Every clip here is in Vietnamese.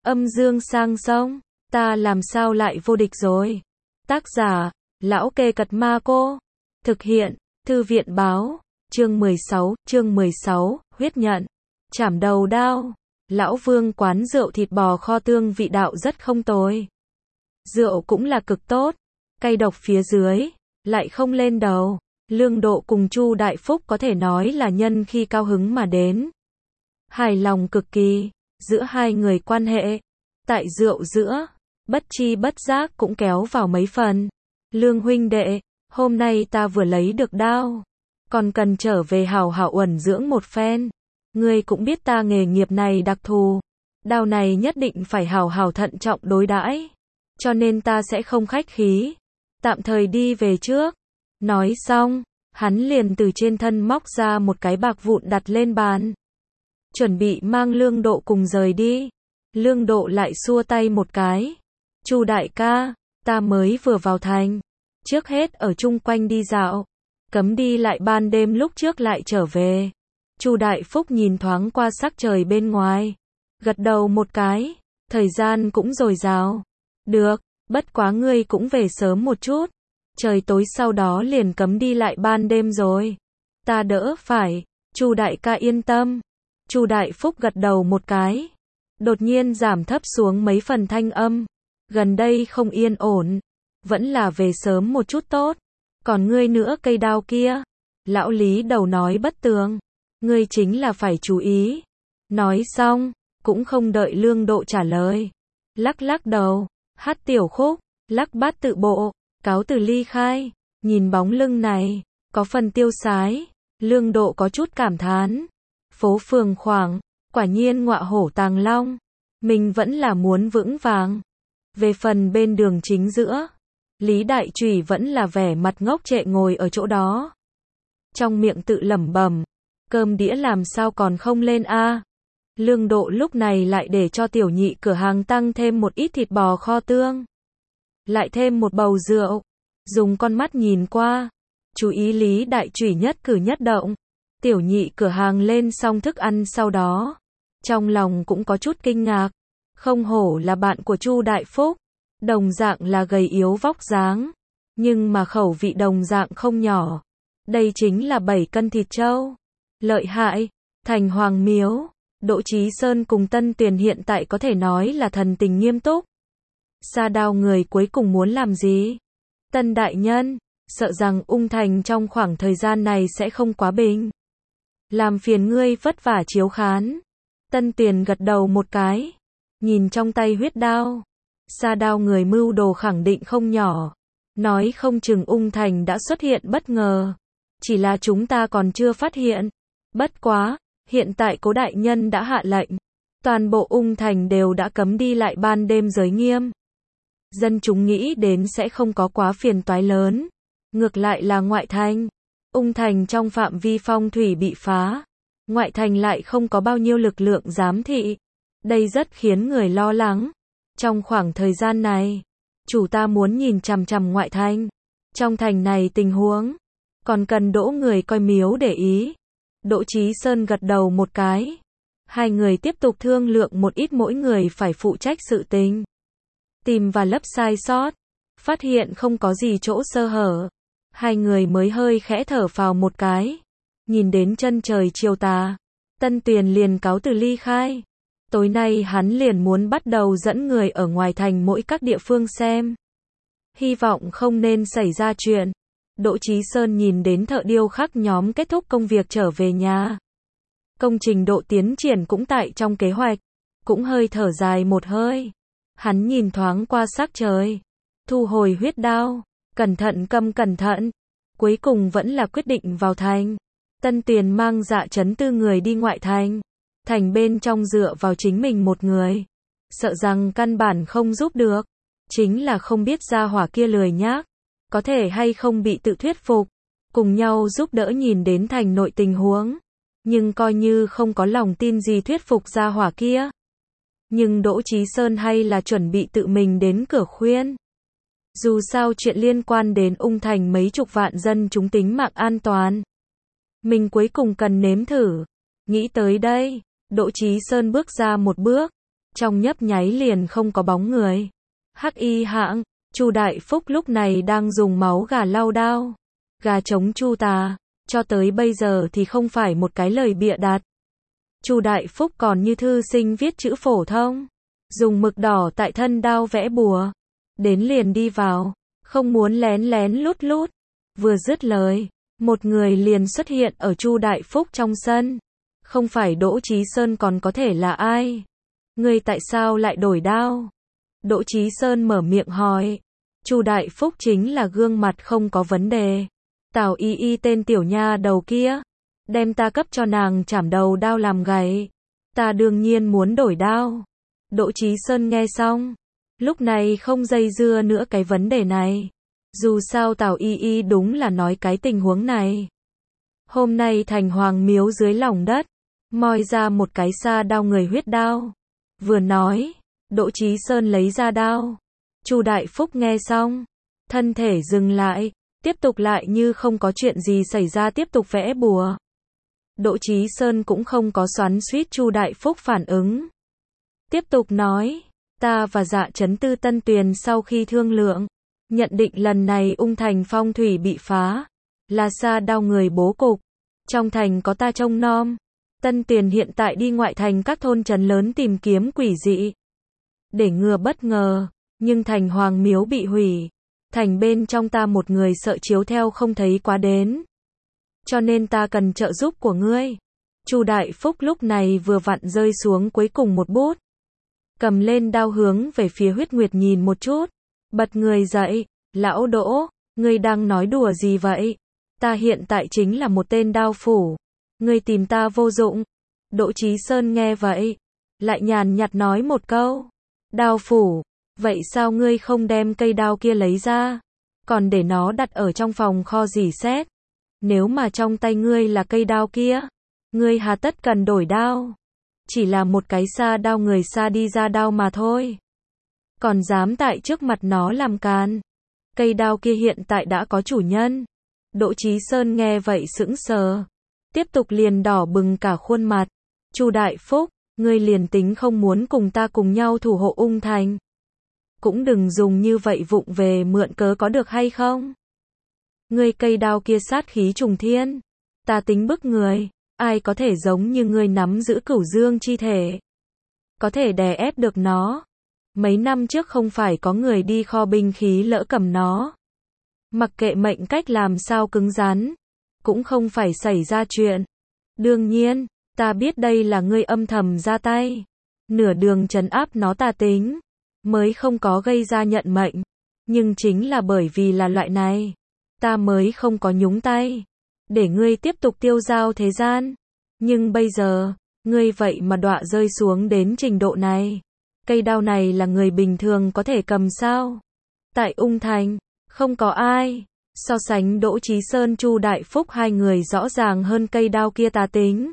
Âm dương sang sông, ta làm sao lại vô địch rồi. Tác giả, Lão Kê Cật Ma Cô. Thực hiện, Thư viện báo. Chương 16, huyết nhận. Chảm đầu đao. Lão Vương quán rượu thịt bò kho tương vị đạo rất không tồi. Rượu cũng là cực tốt, cay độc phía dưới, lại không lên đầu. Lương Độ cùng Chu Đại Phúc có thể nói là nhân khi cao hứng mà đến. Hài lòng cực kỳ, giữa hai người quan hệ. Tại rượu giữa, bất chi bất giác cũng kéo vào mấy phần. Lương huynh đệ, hôm nay ta vừa lấy được đao, còn cần trở về hảo hảo uẩn dưỡng một phen. Ngươi cũng biết ta nghề nghiệp này đặc thù, đao này nhất định phải hảo hảo thận trọng đối đãi, cho nên ta sẽ không khách khí, tạm thời đi về trước. Nói xong, hắn liền từ trên thân móc ra một cái bạc vụn đặt lên bàn, chuẩn bị mang Lương Độ cùng rời đi. Lương Độ lại xua tay một cái. Chu đại ca, ta mới vừa vào thành, trước hết ở chung quanh đi dạo, cấm đi lại ban đêm lúc trước lại trở về. Chu Đại Phúc nhìn thoáng qua sắc trời bên ngoài, gật đầu một cái, thời gian cũng dồi dào. Được, bất quá ngươi cũng về sớm một chút, trời tối sau đó liền cấm đi lại ban đêm rồi. Ta đỡ phải, Chu đại ca yên tâm. Chu Đại Phúc gật đầu một cái, đột nhiên giảm thấp xuống mấy phần thanh âm. Gần đây không yên ổn, vẫn là về sớm một chút tốt. Còn ngươi nữa, cây đao kia, lão Lý đầu nói bất tường, ngươi chính là phải chú ý. Nói xong, cũng không đợi Lương Độ trả lời, lắc lắc đầu, hát tiểu khúc, lắc bát tự bộ, cáo từ ly khai. Nhìn bóng lưng này, có phần tiêu sái, Lương Độ có chút cảm thán. Phố phường khoảng, quả nhiên ngọa hổ tàng long, mình vẫn là muốn vững vàng. Về phần bên đường chính giữa, Lý Đại Trùy vẫn là vẻ mặt ngốc trệ ngồi ở chỗ đó, trong miệng tự lẩm bẩm, cơm đĩa làm sao còn không lên a. Lương Độ lúc này lại để cho tiểu nhị cửa hàng tăng thêm một ít thịt bò kho tương, lại thêm một bầu rượu, dùng con mắt nhìn qua, chú ý Lý Đại Trùy nhất cử nhất động. Tiểu nhị cửa hàng lên xong thức ăn sau đó, trong lòng cũng có chút kinh ngạc, không hổ là bạn của Chu Đại Phúc, đồng dạng là gầy yếu vóc dáng, nhưng mà khẩu vị đồng dạng không nhỏ. Đây chính là 7 cân thịt trâu. Lợi hại, thành Hoàng Miếu, Đỗ Chí Sơn cùng Tân Tuyền hiện tại có thể nói là thần tình nghiêm túc. Sa Đao người cuối cùng muốn làm gì? Tân đại nhân, sợ rằng Ung Thành trong khoảng thời gian này sẽ không quá bình. Làm phiền ngươi vất vả chiếu khán. Tân Tuyền gật đầu một cái, nhìn trong tay huyết đao. Sa Đao người mưu đồ khẳng định không nhỏ, nói không chừng Ung Thành đã xuất hiện bất ngờ, chỉ là chúng ta còn chưa phát hiện. Bất quá, hiện tại Cố đại nhân đã hạ lệnh, toàn bộ Ung Thành đều đã cấm đi lại ban đêm giới nghiêm. Dân chúng nghĩ đến sẽ không có quá phiền toái lớn, ngược lại là ngoại thành. Ung Thành trong phạm vi phong thủy bị phá, ngoại thành lại không có bao nhiêu lực lượng giám thị. Đây rất khiến người lo lắng. Trong khoảng thời gian này, chủ ta muốn nhìn chằm chằm ngoại thành. Trong thành này tình huống, còn cần Đỗ người coi miếu để ý. Đỗ Chí Sơn gật đầu một cái. Hai người tiếp tục thương lượng một ít mỗi người phải phụ trách sự tình. Tìm và lấp sai sót, phát hiện không có gì chỗ sơ hở. Hai người mới hơi khẽ thở phào một cái. Nhìn đến chân trời chiều tà, Tân Tuyền liền cáo từ ly khai. Tối nay hắn liền muốn bắt đầu dẫn người ở ngoài thành mỗi các địa phương xem. Hy vọng không nên xảy ra chuyện. Đỗ Chí Sơn nhìn đến thợ điêu khắc nhóm kết thúc công việc trở về nhà. Công trình độ tiến triển cũng tại trong kế hoạch. Cũng hơi thở dài một hơi. Hắn nhìn thoáng qua sắc trời, thu hồi huyết đao, cẩn thận. Cuối cùng vẫn là quyết định vào thành. Tân Tuyền mang Dạ Chấn Tư người đi ngoại thành. Thành bên trong dựa vào chính mình một người, sợ rằng căn bản không giúp được. Chính là không biết gia hỏa kia lười nhác, có thể hay không bị tự thuyết phục, cùng nhau giúp đỡ nhìn đến thành nội tình huống. Nhưng coi như không có lòng tin gì thuyết phục gia hỏa kia. Nhưng Đỗ Chí Sơn hay là chuẩn bị tự mình đến cửa khuyên. Dù sao chuyện liên quan đến Ung Thành mấy chục vạn dân chúng tính mạng an toàn, mình cuối cùng cần nếm thử. Nghĩ tới đây, Đỗ Chí Sơn bước ra một bước, trong nhấp nháy liền không có bóng người. Hắc y hãng, Chu Đại Phúc lúc này đang dùng máu gà lau đao. Gà chống Chu tà, cho tới bây giờ thì không phải một cái lời bịa đặt. Chu Đại Phúc còn như thư sinh viết chữ phổ thông, dùng mực đỏ tại thân đao vẽ bùa, đến liền đi vào, không muốn lén lén lút lút. Vừa dứt lời, một người liền xuất hiện ở Chu Đại Phúc trong sân. Không phải Đỗ Chí Sơn còn có thể là ai? Ngươi tại sao lại đổi đao? Đỗ Chí Sơn mở miệng hỏi. Chu Đại Phúc chính là gương mặt không có vấn đề. Tào Y Y tên tiểu nha đầu kia, đem ta cấp cho nàng chảm đầu đao làm gậy. Ta đương nhiên muốn đổi đao. Đỗ Chí Sơn nghe xong, lúc này không dây dưa nữa cái vấn đề này. Dù sao Tào Y Y đúng là nói cái tình huống này. Hôm nay thành Hoàng Miếu dưới lòng đất, moi ra một cái sa đao người huyết đao. Vừa nói, Đỗ Chí Sơn lấy ra đao. Chu Đại Phúc nghe xong, thân thể dừng lại, tiếp tục lại như không có chuyện gì xảy ra tiếp tục vẽ bùa. Đỗ Chí Sơn cũng không có xoắn xuýt Chu Đại Phúc phản ứng. Tiếp tục nói, ta và Dạ Trấn Tư Tân Tuyền sau khi thương lượng, nhận định lần này Ung Thành phong thủy bị phá, là sa đao người bố cục. Trong thành có ta trông nom. Tân Tuyền hiện tại đi ngoại thành các thôn trấn lớn tìm kiếm quỷ dị. Để ngừa bất ngờ, nhưng thành Hoàng Miếu bị hủy. Thành bên trong ta một người sợ chiếu theo không thấy quá đến. Cho nên ta cần trợ giúp của ngươi. Chu Đại Phúc lúc này vừa vặn rơi xuống cuối cùng một bút. Cầm lên đao hướng về phía Huyết Nguyệt nhìn một chút. Bật người dậy, lão Đỗ, ngươi đang nói đùa gì vậy? Ta hiện tại chính là một tên đao phủ. Ngươi tìm ta vô dụng. Đỗ Chí Sơn nghe vậy, lại nhàn nhạt nói một câu. Đao phủ, vậy sao ngươi không đem cây đao kia lấy ra? Còn để nó đặt ở trong phòng kho rỉ sét. Nếu mà trong tay ngươi là cây đao kia, ngươi hà tất cần đổi đao? Chỉ là một cái sa đao người sa đi ra đao mà thôi. Còn dám tại trước mặt nó làm càn. Cây đao kia hiện tại đã có chủ nhân. Đỗ Chí Sơn nghe vậy sững sờ. Tiếp tục liền đỏ bừng cả khuôn mặt. Chu Đại Phúc, ngươi liền tính không muốn cùng ta cùng nhau thủ hộ Ung Thành. Cũng đừng dùng như vậy vụng về mượn cớ có được hay không? Ngươi cây đao kia sát khí trùng thiên. Ta tính bức người. Ai có thể giống như ngươi nắm giữ Cửu Dương chi thể? Có thể đè ép được nó. Mấy năm trước không phải có người đi kho binh khí lỡ cầm nó. Mặc kệ mệnh cách làm sao cứng rắn, cũng không phải xảy ra chuyện. Đương nhiên, ta biết đây là ngươi âm thầm ra tay. Nửa đường trấn áp nó tà tính, mới không có gây ra nhận mệnh. Nhưng chính là bởi vì là loại này, ta mới không có nhúng tay. Để ngươi tiếp tục tiêu dao thế gian. Nhưng bây giờ, ngươi vậy mà đọa rơi xuống đến trình độ này. Cây đao này là người bình thường có thể cầm sao? Tại Ung Thành, không có ai. So sánh Đỗ Chí Sơn Chu Đại Phúc hai người rõ ràng hơn cây đao kia tà tính.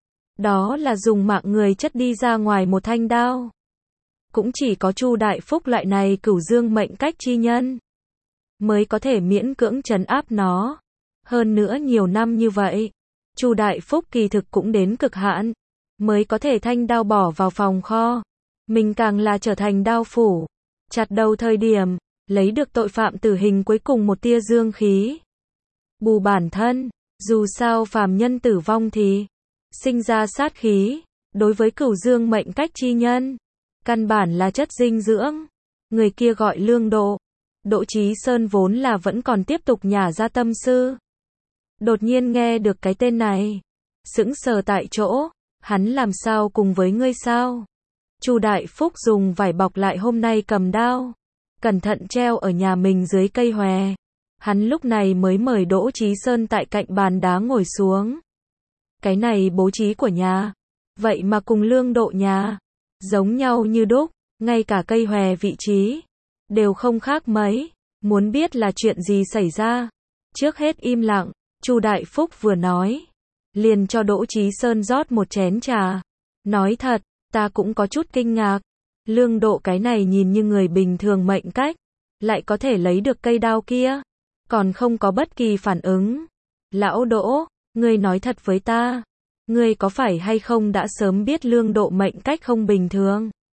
Đó là dùng mạng người chất đi ra ngoài một thanh đao. Cũng chỉ có Chu Đại Phúc loại này Cửu Dương mệnh cách chi nhân, mới có thể miễn cưỡng trấn áp nó. Hơn nữa nhiều năm như vậy, Chu Đại Phúc kỳ thực cũng đến cực hạn, mới có thể thanh đao bỏ vào phòng kho. Mình càng là trở thành đao phủ. Chặt đầu thời điểm, lấy được tội phạm tử hình cuối cùng một tia dương khí. Bù bản thân, dù sao phàm nhân tử vong thì sinh ra sát khí. Đối với Cửu Dương mệnh cách chi nhân, căn bản là chất dinh dưỡng. Người kia gọi Lương Độ. Đỗ Chí Sơn vốn là vẫn còn tiếp tục nhả ra tâm sư. Đột nhiên nghe được cái tên này, sững sờ tại chỗ. Hắn làm sao cùng với ngươi sao? Chu Đại Phúc dùng vải bọc lại hôm nay cầm đao, cẩn thận treo ở nhà mình dưới cây hòe. Hắn lúc này mới mời Đỗ Chí Sơn tại cạnh bàn đá ngồi xuống. Cái này bố trí của nhà, vậy mà cùng Lương Độ nhà giống nhau như đúc, ngay cả cây hòe vị trí đều không khác mấy. Muốn biết là chuyện gì xảy ra? Trước hết im lặng. Chu Đại Phúc vừa nói, liền cho Đỗ Chí Sơn rót một chén trà. Nói thật, ta cũng có chút kinh ngạc. Lương Độ cái này nhìn như người bình thường mệnh cách, lại có thể lấy được cây đao kia, còn không có bất kỳ phản ứng. Lão Đỗ, ngươi nói thật với ta, ngươi có phải hay không đã sớm biết Lương Độ mệnh cách không bình thường?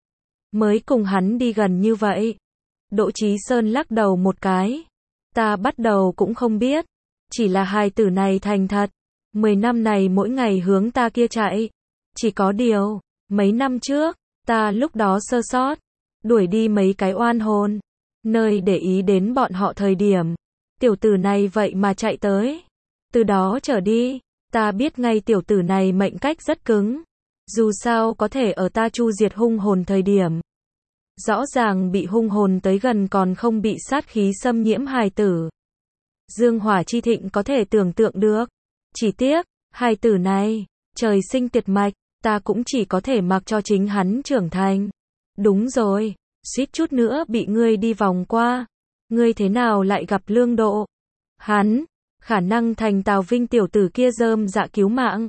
mới cùng hắn đi gần như vậy. Đỗ Chí Sơn lắc đầu một cái. Ta bắt đầu cũng không biết. Chỉ là hài tử này thành thật. 10 năm này mỗi ngày hướng ta kia chạy. Chỉ có điều, mấy năm trước, ta lúc đó sơ sót. Đuổi đi mấy cái oan hồn. Nơi để ý đến bọn họ thời điểm. Tiểu tử này vậy mà chạy tới. Từ đó trở đi, ta biết ngay tiểu tử này mệnh cách rất cứng. Dù sao có thể ở ta chu diệt hung hồn thời điểm. Rõ ràng bị hung hồn tới gần còn không bị sát khí xâm nhiễm hài tử. Dương hỏa chi thịnh có thể tưởng tượng được. Chỉ tiếc, hài tử này, trời sinh tuyệt mạch, ta cũng chỉ có thể mặc cho chính hắn trưởng thành. Đúng rồi, suýt chút nữa bị ngươi đi vòng qua. Ngươi thế nào lại gặp Lương Độ? Hắn, khả năng thành Tào Vinh tiểu tử kia rơm dạ cứu mạng.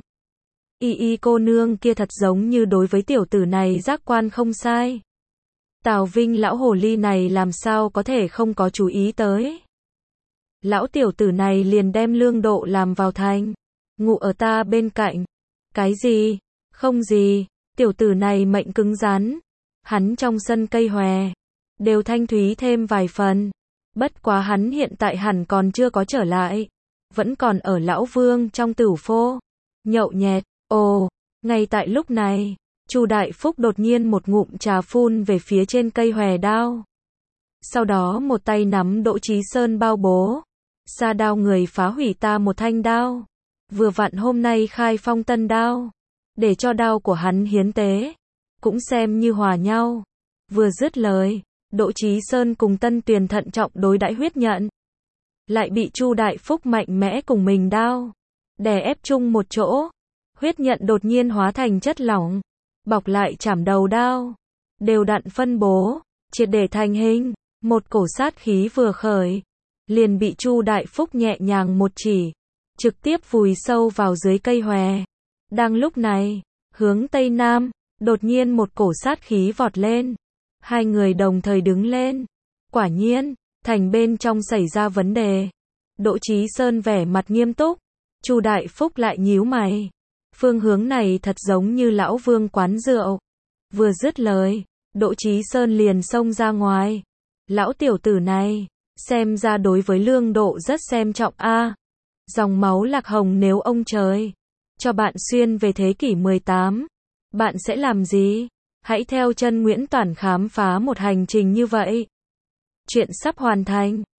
Y cô nương kia thật giống như đối với tiểu tử này giác quan không sai. Tào Vinh lão hồ ly này làm sao có thể không có chú ý tới. Lão tiểu tử này liền đem Lương Độ làm vào thành. Ngủ ở ta bên cạnh. Cái gì? Không gì. Tiểu tử này mệnh cứng rắn. Hắn trong sân cây hòe. Đều thanh thúy thêm vài phần. Bất quá hắn hiện tại hẳn còn chưa có trở lại. Vẫn còn ở Lão Vương trong tửu phô. Nhậu nhẹt. Ồ, ngay tại lúc này, Chu Đại Phúc đột nhiên một ngụm trà phun về phía trên cây hòe đao. Sau đó một tay nắm Đỗ Chí Sơn bao bố. Sa đao người phá hủy ta một thanh đao. Vừa vặn hôm nay khai phong tân đao. Để cho đao của hắn hiến tế. Cũng xem như hòa nhau. Vừa dứt lời, Đỗ Chí Sơn cùng Tân Tuyền thận trọng đối đãi huyết nhận. Lại bị Chu Đại Phúc mạnh mẽ cùng mình đao. Đè ép chung một chỗ. Huyết nhận đột nhiên hóa thành chất lỏng. Bọc lại chảm đầu đao. Đều đặn phân bố. Triệt để thành hình. Một cổ sát khí vừa khởi. Liền bị Chu Đại Phúc nhẹ nhàng một chỉ. Trực tiếp vùi sâu vào dưới cây hòe. Đang lúc này, hướng Tây Nam, đột nhiên một cổ sát khí vọt lên. Hai người đồng thời đứng lên. Quả nhiên, thành bên trong xảy ra vấn đề. Đỗ Chí Sơn vẻ mặt nghiêm túc. Chu Đại Phúc lại nhíu mày. Phương hướng này thật giống như Lão Vương quán rượu. Vừa dứt lời, Đỗ Chí Sơn liền xông ra ngoài. Lão tiểu tử này, xem ra đối với Lương Độ rất xem trọng a. Dòng máu Lạc Hồng nếu ông trời cho bạn xuyên về thế kỷ 18, bạn sẽ làm gì? Hãy theo chân Nguyễn Toản khám phá một hành trình như vậy. Chuyện sắp hoàn thành.